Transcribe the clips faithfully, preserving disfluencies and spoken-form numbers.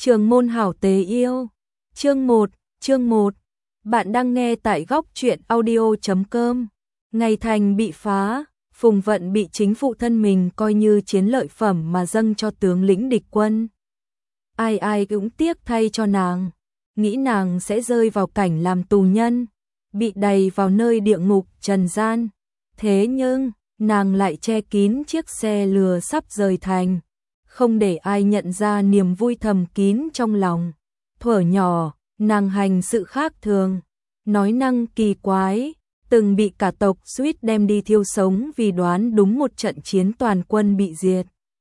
Trường môn hảo tế yêu. Chương một, chương một. Bạn đang nghe tại góc truyện audio chấm com. Ngày thành bị phá, Phùng Vận bị chính phụ thân mình coi như chiến lợi phẩm mà dâng cho tướng lĩnh địch quân. Ai ai cũng tiếc thay cho nàng, nghĩ nàng sẽ rơi vào cảnh làm tù nhân, bị đày vào nơi địa ngục trần gian. Thế nhưng, nàng lại che kín chiếc xe lừa sắp rời thành, không để ai nhận ra niềm vui thầm kín trong lòng. Thuở nhỏ, nàng hành sự khác thường, nói năng kỳ quái, từng bị cả tộc suýt đem đi thiêu sống vì đoán đúng một trận chiến toàn quân bị diệt.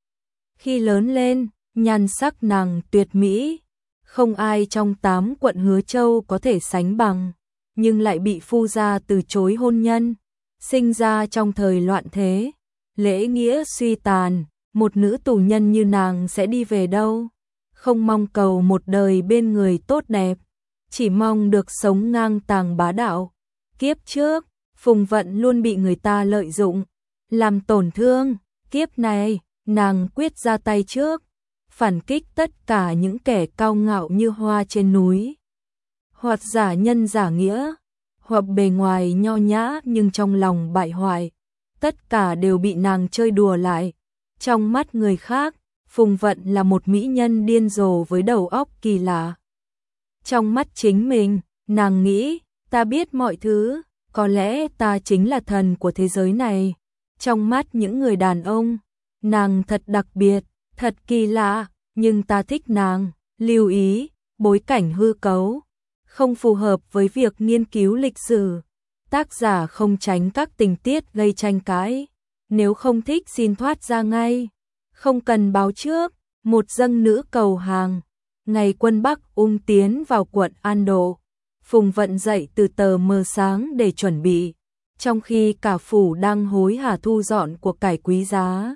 Khi lớn lên, nhan sắc nàng tuyệt mỹ, không ai trong tám quận Hứa Châu có thể sánh bằng, nhưng lại bị phu gia từ chối hôn nhân, sinh ra trong thời loạn thế, lễ nghĩa suy tàn, một nữ tù nhân như nàng sẽ đi về đâu? Không mong cầu một đời bên người tốt đẹp, chỉ mong được sống ngang tàng bá đạo. Kiếp trước, Phùng Vận luôn bị người ta lợi dụng, làm tổn thương. Kiếp này, nàng quyết ra tay trước, phản kích tất cả những kẻ cao ngạo như hoa trên núi, hoặc giả nhân giả nghĩa, hoặc bề ngoài nho nhã nhưng trong lòng bại hoại. Tất cả đều bị nàng chơi đùa lại. Trong mắt người khác, Phùng Vận là một mỹ nhân điên rồ với đầu óc kỳ lạ. Trong mắt chính mình, nàng nghĩ, ta biết mọi thứ, có lẽ ta chính là thần của thế giới này. Trong mắt những người đàn ông, nàng thật đặc biệt, thật kỳ lạ, nhưng ta thích nàng. Lưu ý, bối cảnh hư cấu, không phù hợp với việc nghiên cứu lịch sử. Tác giả không tránh các tình tiết gây tranh cãi. Nếu không thích xin thoát ra ngay, không cần báo trước. Một dâng nữ cầu hàng. Ngày quân Bắc ung tiến vào quận An Độ, Phùng Vận dậy từ tờ mờ sáng để chuẩn bị, trong khi cả phủ đang hối hả thu dọn của cải quý giá.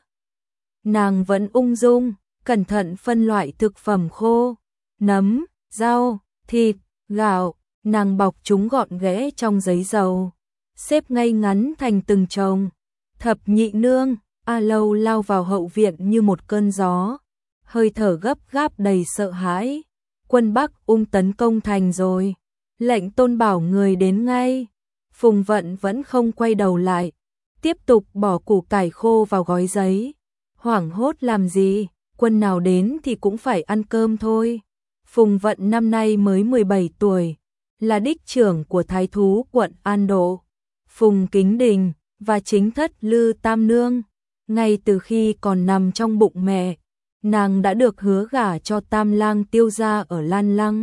Nàng vẫn ung dung, cẩn thận phân loại thực phẩm khô, nấm, rau, thịt, gạo, nàng bọc chúng gọn ghẽ trong giấy dầu, xếp ngay ngắn thành từng chồng. Thập nhị nương, A Lâu lao vào hậu viện như một cơn gió, hơi thở gấp gáp đầy sợ hãi. Quân Bắc ung tấn công thành rồi, lệnh Tôn bảo người đến ngay. Phùng Vận vẫn không quay đầu lại, tiếp tục bỏ củ cải khô vào gói giấy. Hoảng hốt làm gì, quân nào đến thì cũng phải ăn cơm thôi. Phùng Vận năm nay mới mười bảy tuổi, là đích trưởng của thái thú quận An Độ, Phùng Kính Đình, và chính thất Lư Tam Nương. Ngay từ khi còn nằm trong bụng mẹ, nàng đã được hứa gả cho Tam Lang Tiêu gia ở Lan Lăng.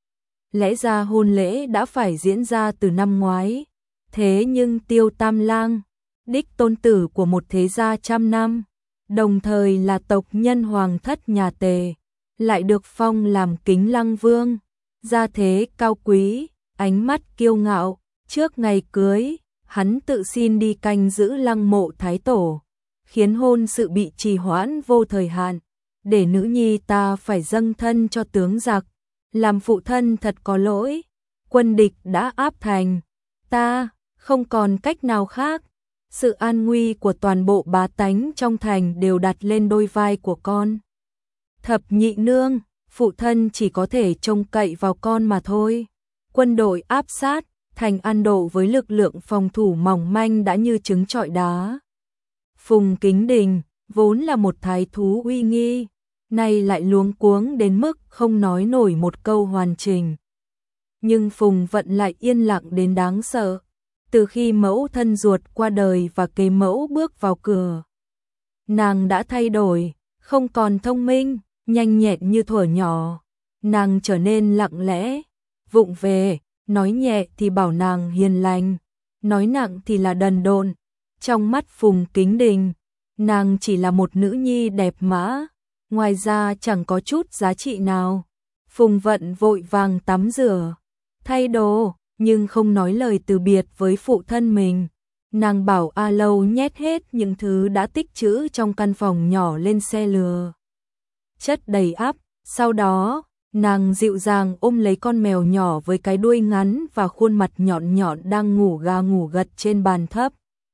Lẽ ra hôn lễ đã phải diễn ra từ năm ngoái, thế nhưng Tiêu Tam Lang, đích tôn tử của một thế gia trăm năm, đồng thời là tộc nhân hoàng thất nhà Tề, lại được phong làm Kính Lăng Vương, gia thế cao quý, ánh mắt kiêu ngạo. Trước ngày cưới, hắn tự xin đi canh giữ lăng mộ thái tổ, khiến hôn sự bị trì hoãn vô thời hạn, để nữ nhi ta phải dâng thân cho tướng giặc. Làm phụ thân thật có lỗi, quân địch đã áp thành, ta không còn cách nào khác. Sự an nguy của toàn bộ bá tánh trong thành đều đặt lên đôi vai của con. Thập nhị nương, phụ thân chỉ có thể trông cậy vào con mà thôi. Quân đội áp sát, thành An Độ với lực lượng phòng thủ mỏng manh đã như trứng trọi đá. Phùng Kính Đình, vốn là một thái thú uy nghi, nay lại luống cuống đến mức không nói nổi một câu hoàn chỉnh. Nhưng Phùng Vận lại yên lặng đến đáng sợ. Từ khi mẫu thân ruột qua đời và kế mẫu bước vào cửa, nàng đã thay đổi, không còn thông minh, nhanh nhẹn như thuở nhỏ. Nàng trở nên lặng lẽ, vụng về, nói nhẹ thì bảo nàng hiền lành, nói nặng thì là đần độn. Trong mắt Phùng Kính Đình, nàng chỉ là một nữ nhi đẹp mã, ngoài ra chẳng có chút giá trị nào. Phùng Vận vội vàng tắm rửa, thay đồ, nhưng không nói lời từ biệt với phụ thân mình. Nàng bảo A Lâu nhét hết những thứ đã tích trữ trong căn phòng nhỏ lên xe lừa, chất đầy ắp. Sau đó, nàng dịu dàng ôm lấy con mèo nhỏ với cái đuôi ngắn và khuôn mặt nhọn nhọn đang ngủ gà ngủ gật trên bàn thấp.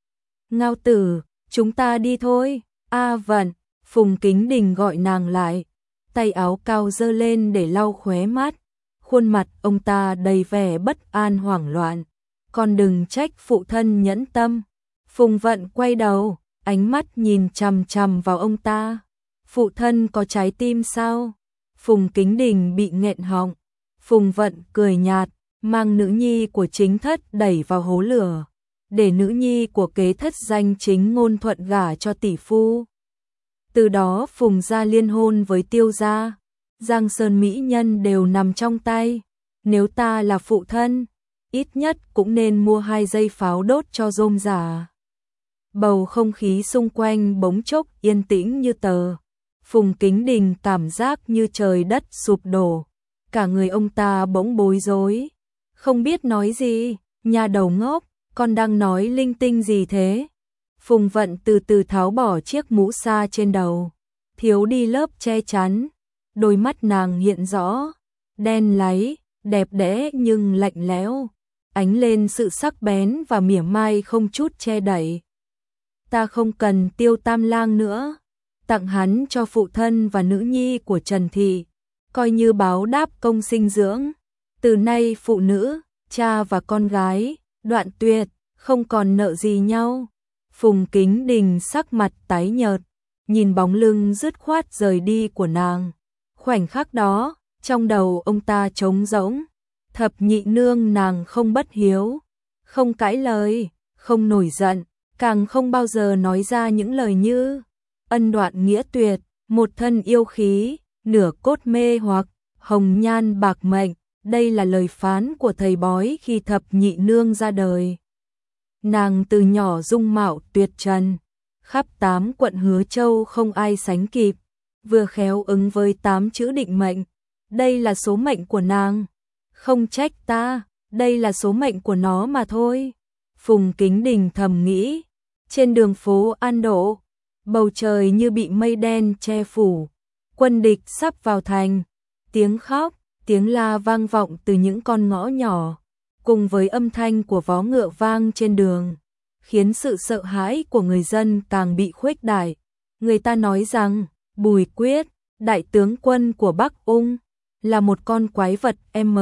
Ngao tử, chúng ta đi thôi. A Vận, Phùng Kính Đình gọi nàng lại. tay áo cao giơ lên để lau khóe mắt. Khuôn mặt ông ta đầy vẻ bất an hoảng loạn. Con đừng trách phụ thân nhẫn tâm. Phùng Vận quay đầu, ánh mắt nhìn chằm chằm vào ông ta. Phụ thân có trái tim sao? Phùng Kính Đình bị nghẹn họng. Phùng Vận cười nhạt, mang nữ nhi của chính thất đẩy vào hố lửa, để nữ nhi của kế thất danh chính ngôn thuận gả cho tỷ phu. Từ đó Phùng gia liên hôn với Tiêu gia, Giang Sơn mỹ nhân đều nằm trong tay. Nếu ta là phụ thân, ít nhất cũng nên mua hai dây pháo đốt cho rôm rả. Bầu không khí xung quanh bỗng chốc yên tĩnh như tờ. Phùng Kính Đình cảm giác như trời đất sụp đổ. Cả người ông ta bỗng bối rối, không biết nói gì. Nhà đầu ngốc, con đang nói linh tinh gì thế? Phùng Vận từ từ tháo bỏ chiếc mũ sa trên đầu, thiếu đi lớp che chắn. Đôi mắt nàng hiện rõ, đen láy, đẹp đẽ nhưng lạnh lẽo, ánh lên sự sắc bén và mỉa mai không chút che đậy. Ta không cần Tiêu Tam Lang nữa, tặng hắn cho phụ thân và nữ nhi của Trần Thị, coi như báo đáp công sinh dưỡng. Từ nay phụ nữ, cha và con gái, đoạn tuyệt, không còn nợ gì nhau. Phùng Kính Đình sắc mặt tái nhợt, nhìn bóng lưng dứt khoát rời đi của nàng. Khoảnh khắc đó, trong đầu ông ta trống rỗng. Thập nhị nương nàng không bất hiếu, không cãi lời, không nổi giận, càng không bao giờ nói ra những lời như ân đoạn nghĩa tuyệt, một thân yêu khí, nửa cốt mê hoặc, hồng nhan bạc mệnh. Đây là lời phán của thầy bói khi thập nhị nương ra đời. Nàng từ nhỏ dung mạo tuyệt trần, khắp tám quận Hứa Châu không ai sánh kịp, vừa khéo ứng với tám chữ định mệnh. Đây là số mệnh của nàng, không trách ta, đây là số mệnh của nó mà thôi. Phùng Kính Đình thầm nghĩ. Trên đường phố An Độ, bầu trời như bị mây đen che phủ, quân địch sắp vào thành, tiếng khóc, tiếng la vang vọng từ những con ngõ nhỏ, cùng với âm thanh của vó ngựa vang trên đường, khiến sự sợ hãi của người dân càng bị khuếch đại. Người ta nói rằng, Bùi Quyết, đại tướng quân của Bắc Ung, là một con quái vật M,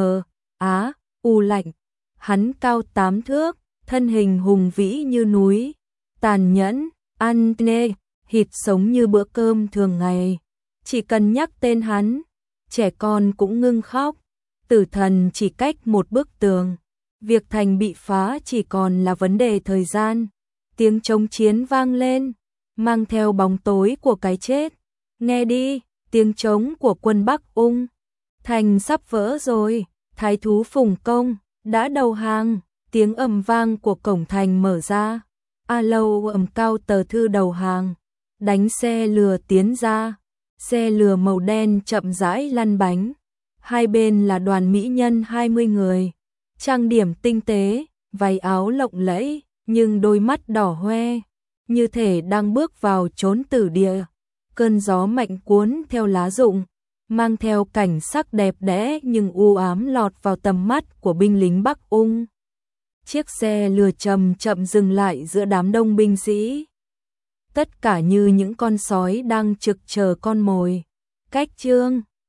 Á, U lạnh. Hắn cao tám thước, thân hình hùng vĩ như núi, tàn nhẫn, ăn nê, thịt sống như bữa cơm thường ngày. Chỉ cần nhắc tên hắn, trẻ con cũng ngưng khóc. Tử thần chỉ cách một bức tường, việc thành bị phá chỉ còn là vấn đề thời gian. Tiếng trống chiến vang lên, mang theo bóng tối của cái chết. Nghe đi, tiếng trống của quân Bắc Ung. Thành sắp vỡ rồi, thái thú Phùng Công đã đầu hàng. Tiếng ầm vang của cổng thành mở ra. A Lâu ầm cao tờ thư đầu hàng, đánh xe lừa tiến ra. Xe lừa màu đen chậm rãi lăn bánh. Hai bên là đoàn mỹ nhân hai mươi người, trang điểm tinh tế, váy áo lộng lẫy, nhưng đôi mắt đỏ hoe, như thể đang bước vào chốn tử địa. Cơn gió mạnh cuốn theo lá rụng, mang theo cảnh sắc đẹp đẽ nhưng u ám lọt vào tầm mắt của binh lính Bắc Ung. Chiếc xe lừa chậm chậm dừng lại giữa đám đông binh sĩ. Tất cả như những con sói đang trực chờ con mồi. Cách chương